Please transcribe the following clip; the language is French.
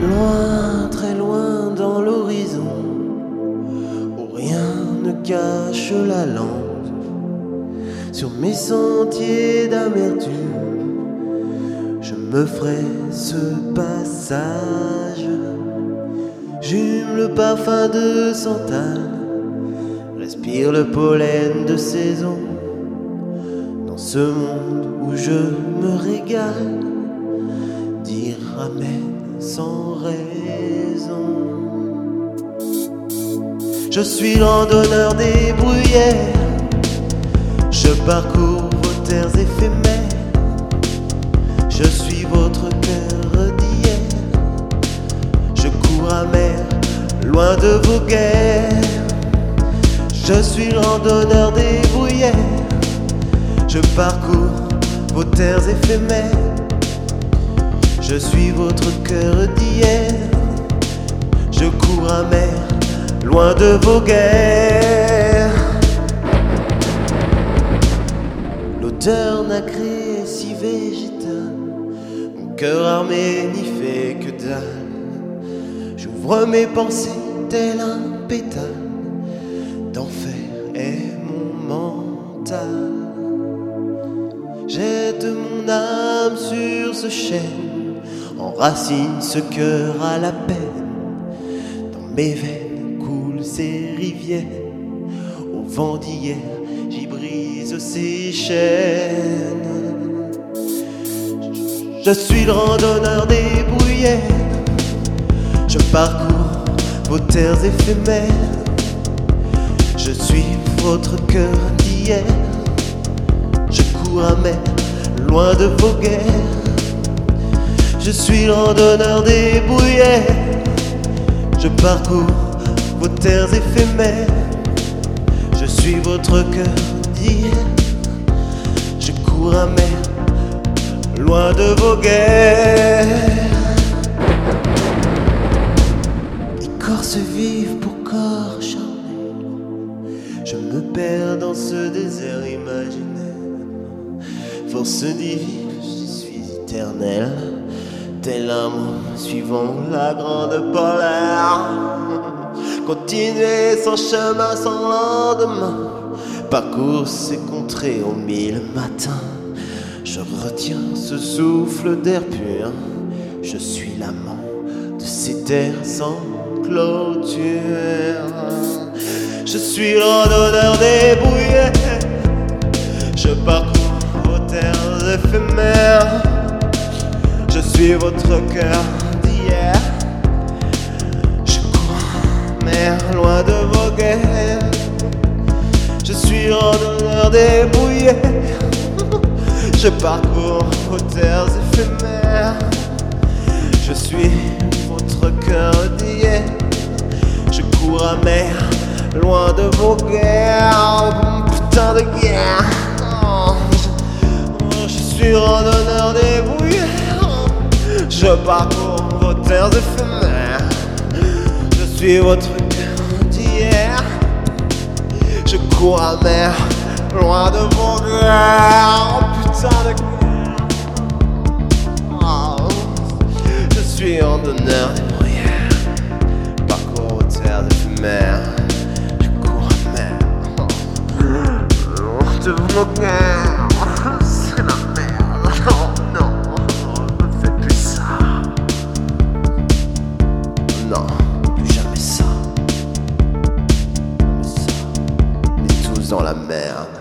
Loin, très loin dans l'horizon, où rien ne cache la lande. Sur mes sentiers d'amertume, je me ferai ce passage. J'hume le parfum de santal, respire le pollen de saison. Dans ce monde où je me régale, dire amen sans raison. Je suis randonneur des bruyères, je parcours vos terres éphémères. Je suis votre cœur d'hier, je cours amer, loin de vos guerres. Je suis le randonneur des bruyères, je parcours vos terres éphémères. Je suis votre cœur d'hier, je cours amer, loin de vos guerres. L'odeur nacrée si végétale, mon cœur armé n'y fait que dalle. J'ouvre mes pensées tel un pétale, d'enfer est mon mental. Jette mon âme sur ce chêne, enracine ce cœur à la peine. Dans mes veines coulent ces rivières, au vent d'hier j'y brise ces chaînes. Je suis le randonneur des bruyères, je parcours vos terres éphémères. Je suis votre cœur d'hier, je cours amer, loin de vos guerres. Je suis le randonneur des bruyères, je parcours vos terres éphémères. Je suis votre cœur d'hier, je cours amer, loin de vos guerres. Écorce vive pour corps charmé, je me perds dans ce désert imaginaire. Force divine, je suis éternel, tel un mot suivant la grande polaire. Continuer son chemin sans lendemain, parcours ces contrées aux mille matins. Je retiens ce souffle d'air pur, je suis l'amant de ces terres sans clôture. Je suis le randonneur des bruyères, je parcours vos terres éphémères. Je suis votre cœur d'hier, je cours mer, loin de vos guerres. Je suis le randonneur des bruyères, je parcours vos terres éphémères. Je suis votre cœur d'hier, je cours amer, loin de vos guerres. Putain de guerre, je suis randonneur des bruyères, je parcours vos terres éphémères. Je suis votre cœur d'hier, je cours amer, loin de vos guerres. Putain de guerre, je suis randonneur des bruyères, parcours vos terres éphémères. Je cours amer, loin de vos guerres. C'est la merde, non, non, ne faites plus ça. Non, plus jamais ça. On est tous dans la merde.